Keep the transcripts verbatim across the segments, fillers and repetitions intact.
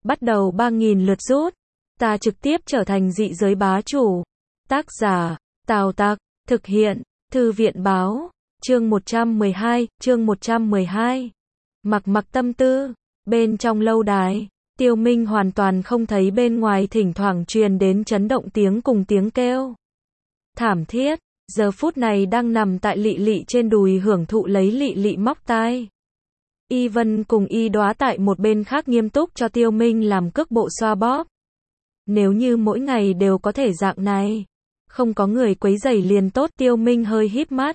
bắt đầu ba nghìn lượt rút. Ta trực tiếp trở thành dị giới bá chủ. Tác giả, Tào Tặc, thực hiện, Thư viện báo, chương một trăm mười hai, chương một trăm mười hai. Mặc mặc tâm tư, bên trong lâu đài, Tiêu Minh hoàn toàn không thấy bên ngoài thỉnh thoảng truyền đến chấn động tiếng cùng tiếng kêu. Thảm thiết, giờ phút này đang nằm tại Lị Lị trên đùi hưởng thụ lấy Lị Lị móc tai. Y Vân cùng Y Đóa tại một bên khác nghiêm túc cho Tiêu Minh làm cước bộ xoa bóp. Nếu như mỗi ngày đều có thể dạng này, không có người quấy rầy liền tốt. Tiêu Minh hơi híp mắt.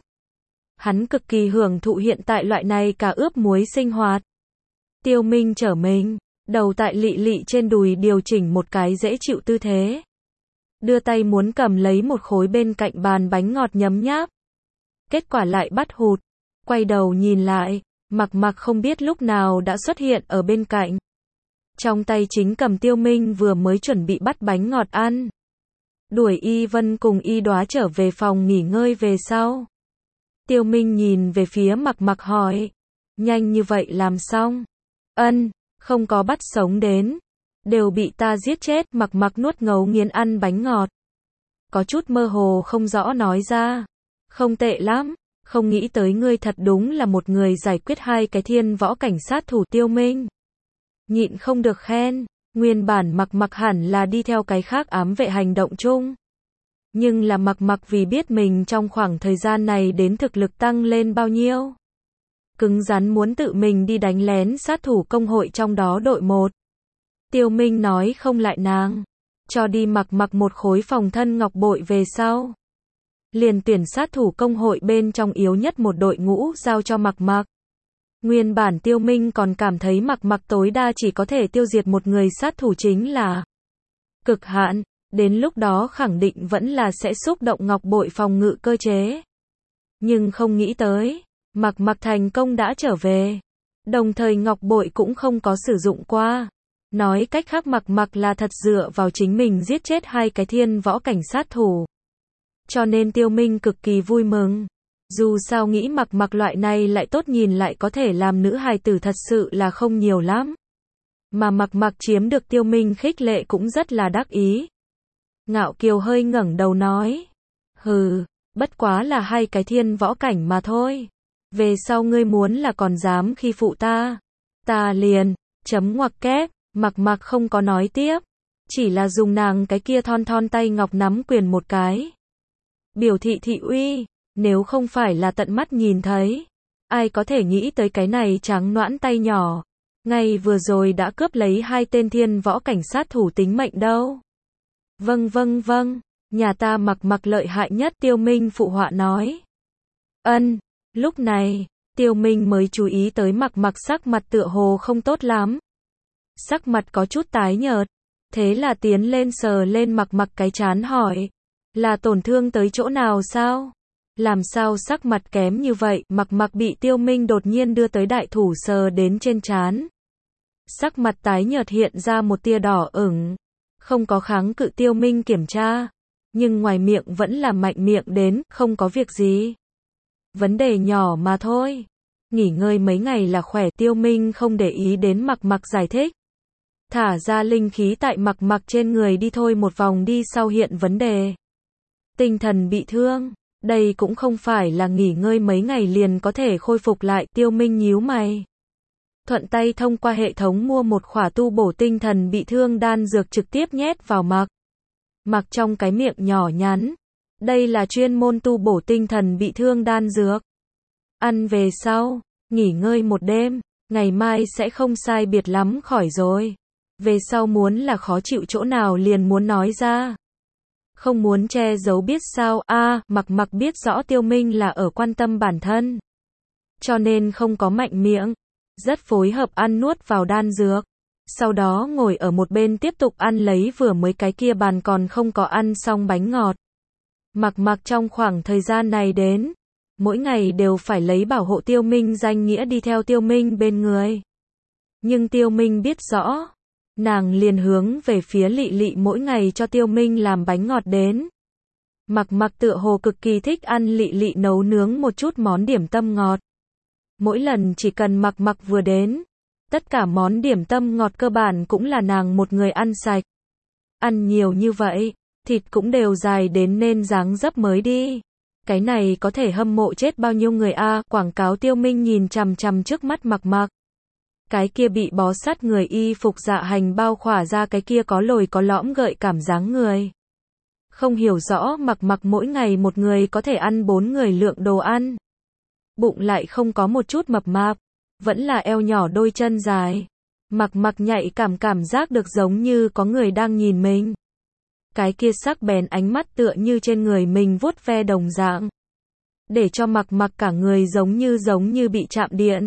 Hắn cực kỳ hưởng thụ hiện tại loại này cả ướp muối sinh hoạt. Tiêu Minh trở mình, đầu tại Lị Lị trên đùi điều chỉnh một cái dễ chịu tư thế. Đưa tay muốn cầm lấy một khối bên cạnh bàn bánh ngọt nhấm nháp. Kết quả lại bắt hụt. Quay đầu nhìn lại, Mặc Mặc không biết lúc nào đã xuất hiện ở bên cạnh. Trong tay chính cầm Tiêu Minh vừa mới chuẩn bị bắt bánh ngọt ăn. Đuổi Y Vân cùng Y Đóa trở về phòng nghỉ ngơi về sau. Tiêu Minh nhìn về phía Mặc Mặc hỏi. Nhanh như vậy làm xong? Ân, không có bắt sống đến. Đều bị ta giết chết. Mặc Mặc nuốt ngấu nghiến ăn bánh ngọt. Có chút mơ hồ không rõ nói ra. Không tệ lắm. Không nghĩ tới ngươi thật đúng là một người giải quyết hai cái thiên võ cảnh sát thủ. Tiêu Minh nhịn không được khen. Nguyên bản Mặc Mặc hẳn là đi theo cái khác ám vệ hành động chung. Nhưng là Mặc Mặc vì biết mình trong khoảng thời gian này đến thực lực tăng lên bao nhiêu. Cứng rắn muốn tự mình đi đánh lén sát thủ công hội trong đó đội một. Tiêu Minh nói không lại nàng. Cho đi Mặc Mặc một khối phòng thân ngọc bội về sau. Liền tuyển sát thủ công hội bên trong yếu nhất một đội ngũ giao cho Mặc Mặc. Nguyên bản Tiêu Minh còn cảm thấy Mặc Mặc tối đa chỉ có thể tiêu diệt một người sát thủ chính là cực hạn, đến lúc đó khẳng định vẫn là sẽ xúc động ngọc bội phòng ngự cơ chế. Nhưng không nghĩ tới, Mặc Mặc thành công đã trở về. Đồng thời ngọc bội cũng không có sử dụng qua. Nói cách khác Mặc Mặc là thật dựa vào chính mình giết chết hai cái thiên võ cảnh sát thủ. Cho nên Tiêu Minh cực kỳ vui mừng. Dù sao nghĩ Mặc Mặc loại này lại tốt nhìn lại có thể làm nữ hài tử thật sự là không nhiều lắm. Mà Mặc Mặc chiếm được Tiêu Minh khích lệ cũng rất là đắc ý. Ngạo Kiều hơi ngẩng đầu nói. Hừ, bất quá là hai cái thiên võ cảnh mà thôi. Về sau ngươi muốn là còn dám khi phụ ta. Ta liền, chấm ngoặc kép, Mặc Mặc không có nói tiếp. Chỉ là dùng nàng cái kia thon thon tay ngọc nắm quyền một cái. Biểu thị thị uy. Nếu không phải là tận mắt nhìn thấy, ai có thể nghĩ tới cái này trắng nõn tay nhỏ. Ngay vừa rồi đã cướp lấy hai tên thiên võ cảnh sát thủ tính mệnh đâu. Vâng vâng vâng, nhà ta Mặc Mặc lợi hại nhất. Tiêu Minh phụ họa nói. Ân, lúc này, Tiêu Minh mới chú ý tới Mặc Mặc sắc mặt tựa hồ không tốt lắm. Sắc mặt có chút tái nhợt. Thế là tiến lên sờ lên Mặc Mặc cái trán hỏi. Là tổn thương tới chỗ nào sao? Làm sao sắc mặt kém như vậy? Mặc Mặc bị Tiêu Minh đột nhiên đưa tới đại thủ sờ đến trên trán. Sắc mặt tái nhợt hiện ra một tia đỏ ửng. Không có kháng cự Tiêu Minh kiểm tra. Nhưng ngoài miệng vẫn là mạnh miệng đến, không có việc gì. Vấn đề nhỏ mà thôi. Nghỉ ngơi mấy ngày là khỏe. Tiêu Minh không để ý đến Mặc Mặc giải thích. Thả ra linh khí tại Mặc Mặc trên người đi thôi một vòng đi sau hiện vấn đề. Tinh thần bị thương. Đây cũng không phải là nghỉ ngơi mấy ngày liền có thể khôi phục lại. Tiêu Minh nhíu mày. Thuận tay thông qua hệ thống mua một khỏa tu bổ tinh thần bị thương đan dược trực tiếp nhét vào Mặc Mặc trong cái miệng nhỏ nhắn. Đây là chuyên môn tu bổ tinh thần bị thương đan dược. Ăn về sau, nghỉ ngơi một đêm, ngày mai sẽ không sai biệt lắm khỏi rồi. Về sau muốn là khó chịu chỗ nào liền muốn nói ra. Không muốn che giấu biết sao. A, à, Mặc Mặc biết rõ Tiêu Minh là ở quan tâm bản thân. Cho nên không có mạnh miệng. Rất phối hợp ăn nuốt vào đan dược. Sau đó ngồi ở một bên tiếp tục ăn lấy vừa mới cái kia bàn còn không có ăn xong bánh ngọt. Mặc Mặc trong khoảng thời gian này đến. Mỗi ngày đều phải lấy bảo hộ Tiêu Minh danh nghĩa đi theo Tiêu Minh bên người. Nhưng Tiêu Minh biết rõ. Nàng liền hướng về phía Lị Lị mỗi ngày cho Tiêu Minh làm bánh ngọt đến. Mặc Mặc tựa hồ cực kỳ thích ăn Lị Lị nấu nướng một chút món điểm tâm ngọt. Mỗi lần chỉ cần Mặc Mặc vừa đến, Tất cả món điểm tâm ngọt cơ bản cũng là nàng một người ăn sạch. Ăn nhiều như vậy, thịt cũng đều dài đến nên dáng dấp mới đi. Cái này có thể hâm mộ chết bao nhiêu người a, à, quảng cáo Tiêu Minh nhìn chằm chằm trước mắt Mặc Mặc. Cái kia bị bó sát người y phục dạ hành bao khỏa ra cái kia có lồi có lõm gợi cảm dáng người. Không hiểu rõ Mặc Mặc mỗi ngày một người có thể ăn bốn người lượng đồ ăn. Bụng lại không có một chút mập mạp, vẫn là eo nhỏ đôi chân dài. Mặc Mặc nhạy cảm cảm giác được giống như có người đang nhìn mình. Cái kia sắc bén ánh mắt tựa như trên người mình vuốt ve đồng dạng. Để cho Mặc Mặc cả người giống như giống như bị chạm điện.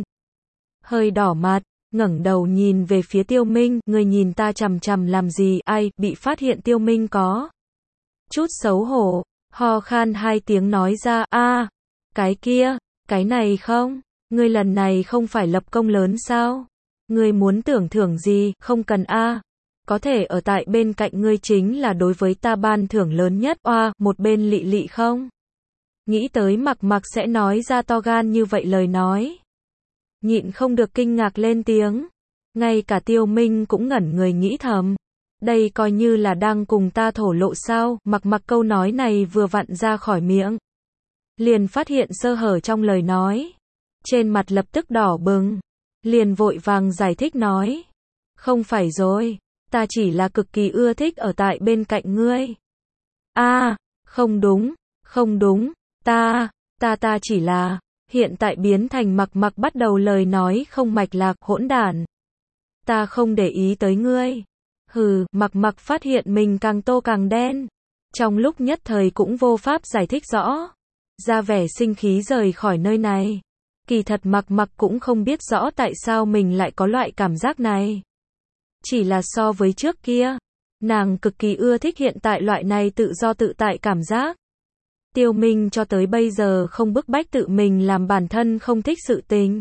Hơi đỏ mặt, ngẩng đầu nhìn về phía Tiêu Minh, người nhìn ta chằm chằm làm gì, ai, bị phát hiện Tiêu Minh có chút xấu hổ, ho khan hai tiếng nói ra, a, cái kia, cái này không, ngươi lần này không phải lập công lớn sao? Ngươi muốn tưởng thưởng gì, không cần a. Có thể ở tại bên cạnh ngươi chính là đối với ta ban thưởng lớn nhất, oa, một bên Lị Lị không? Nghĩ tới Mặc Mặc sẽ nói ra to gan như vậy lời nói. Nhịn không được kinh ngạc lên tiếng. Ngay cả Tiêu Minh cũng ngẩn người nghĩ thầm. Đây coi như là đang cùng ta thổ lộ sao, Mặc Mặc câu nói này vừa vặn ra khỏi miệng. Liền phát hiện sơ hở trong lời nói. Trên mặt lập tức đỏ bừng. Liền vội vàng giải thích nói. Không phải rồi, ta chỉ là cực kỳ ưa thích ở tại bên cạnh ngươi. A, à, không đúng, không đúng, ta, ta ta chỉ là, hiện tại biến thành Mặc Mặc bắt đầu lời nói không mạch lạc, hỗn đản. Ta không để ý tới ngươi. Hừ, Mặc Mặc phát hiện mình càng tô càng đen. Trong lúc nhất thời cũng vô pháp giải thích rõ. Ra vẻ sinh khí rời khỏi nơi này. Kỳ thật Mặc Mặc cũng không biết rõ tại sao mình lại có loại cảm giác này. Chỉ là so với trước kia, nàng cực kỳ ưa thích hiện tại loại này tự do tự tại cảm giác. Tiêu Minh cho tới bây giờ không bức bách tự mình làm bản thân không thích sự tình.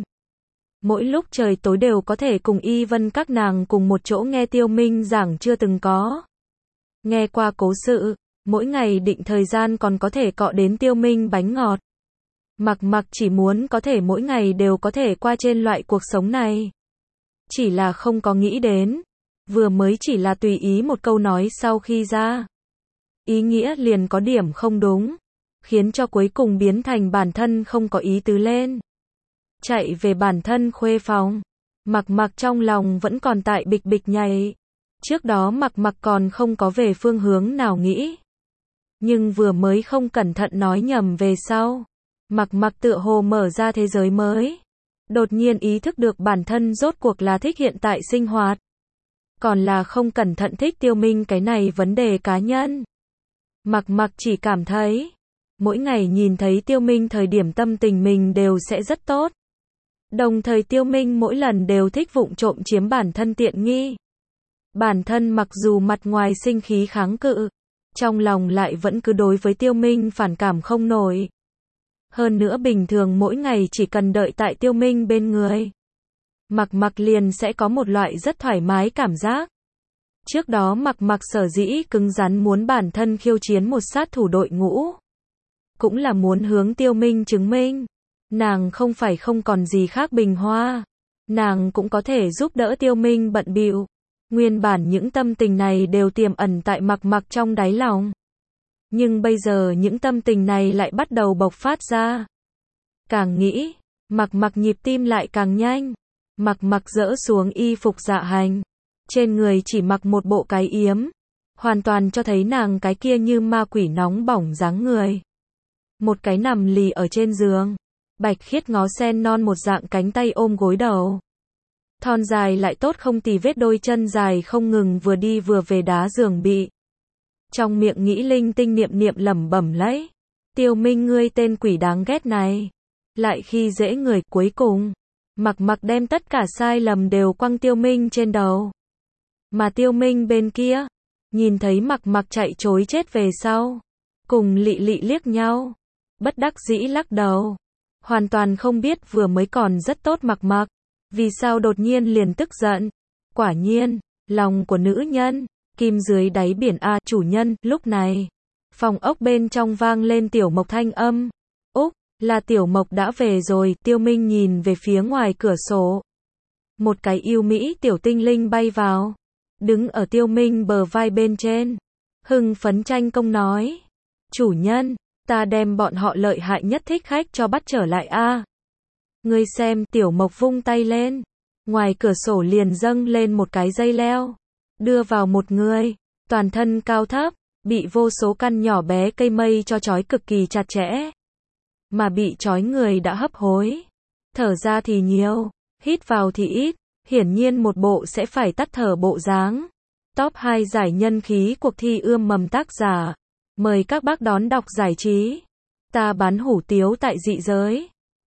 Mỗi lúc trời tối đều có thể cùng Y Vân các nàng cùng một chỗ nghe Tiêu Minh giảng chưa từng có. Nghe qua cố sự, mỗi ngày định thời gian còn có thể cọ đến Tiêu Minh bánh ngọt. Mặc Mặc chỉ muốn có thể mỗi ngày đều có thể qua trên loại cuộc sống này. Chỉ là không có nghĩ đến. Vừa mới chỉ là tùy ý một câu nói sau khi ra. Ý nghĩa liền có điểm không đúng. Khiến cho cuối cùng biến thành bản thân không có ý tứ lên. Chạy về bản thân khuê phòng. Mặc Mặc trong lòng vẫn còn tại bịch bịch nhảy. Trước đó Mặc Mặc còn không có về phương hướng nào nghĩ. Nhưng vừa mới không cẩn thận nói nhầm về sau. Mặc Mặc tựa hồ mở ra thế giới mới. Đột nhiên ý thức được bản thân rốt cuộc là thích hiện tại sinh hoạt. Còn là không cẩn thận thích Tiêu Minh cái này vấn đề cá nhân. Mặc Mặc chỉ cảm thấy. Mỗi ngày nhìn thấy Tiêu Minh thời điểm tâm tình mình đều sẽ rất tốt. Đồng thời Tiêu Minh mỗi lần đều thích vụng trộm chiếm bản thân tiện nghi. Bản thân mặc dù mặt ngoài sinh khí kháng cự. Trong lòng lại vẫn cứ đối với Tiêu Minh phản cảm không nổi. Hơn nữa bình thường mỗi ngày chỉ cần đợi tại Tiêu Minh bên người. Mặc Mặc liền sẽ có một loại rất thoải mái cảm giác. Trước đó Mặc Mặc sở dĩ cứng rắn muốn bản thân khiêu chiến một sát thủ đội ngũ. Cũng là muốn hướng Tiêu Minh chứng minh. Nàng không phải không còn gì khác bình hoa. Nàng cũng có thể giúp đỡ Tiêu Minh bận bịu. Nguyên bản những tâm tình này đều tiềm ẩn tại Mặc Mặc trong đáy lòng. Nhưng bây giờ những tâm tình này lại bắt đầu bộc phát ra. Càng nghĩ, Mặc Mặc nhịp tim lại càng nhanh. Mặc Mặc dỡ xuống y phục dạ hành. Trên người chỉ mặc một bộ cái yếm. Hoàn toàn cho thấy nàng cái kia như ma quỷ nóng bỏng dáng người. Một cái nằm lì ở trên giường. Bạch khiết ngó sen non một dạng cánh tay ôm gối đầu. Thon dài lại tốt không tì vết đôi chân dài không ngừng vừa đi vừa về đá giường bị. Trong miệng nghĩ linh tinh niệm niệm lẩm bẩm lấy. Tiêu Minh ngươi tên quỷ đáng ghét này. Lại khi dễ người cuối cùng. Mặc Mặc đem tất cả sai lầm đều quăng Tiêu Minh trên đầu. Mà Tiêu Minh bên kia. Nhìn thấy Mặc Mặc chạy trối chết về sau. Cùng Lị Lị liếc nhau. Bất đắc dĩ lắc đầu. Hoàn toàn không biết vừa mới còn rất tốt Mặc Mặc. Vì sao đột nhiên liền tức giận. Quả nhiên. Lòng của nữ nhân. Kim dưới đáy biển a, chủ nhân, lúc này. Phòng ốc bên trong vang lên Tiểu Mộc thanh âm. Úc, là Tiểu Mộc đã về rồi, Tiêu Minh nhìn về phía ngoài cửa sổ. Một cái yêu mỹ tiểu tinh linh bay vào, đứng ở Tiêu Minh bờ vai bên trên. Hưng phấn tranh công nói. Chủ nhân, ta đem bọn họ lợi hại nhất thích khách cho bắt trở lại a. Ngươi xem, Tiểu Mộc vung tay lên. Ngoài cửa sổ liền dâng lên một cái dây leo. Đưa vào một người, toàn thân cao thấp, bị vô số căn nhỏ bé cây mây cho trói cực kỳ chặt chẽ. Mà bị trói người đã hấp hối. Thở ra thì nhiều, hít vào thì ít, hiển nhiên một bộ sẽ phải tắt thở bộ dáng. Top hai giải nhân khí cuộc thi ươm mầm tác giả. Mời các bác đón đọc giải trí. Ta bán hủ tiếu tại dị giới.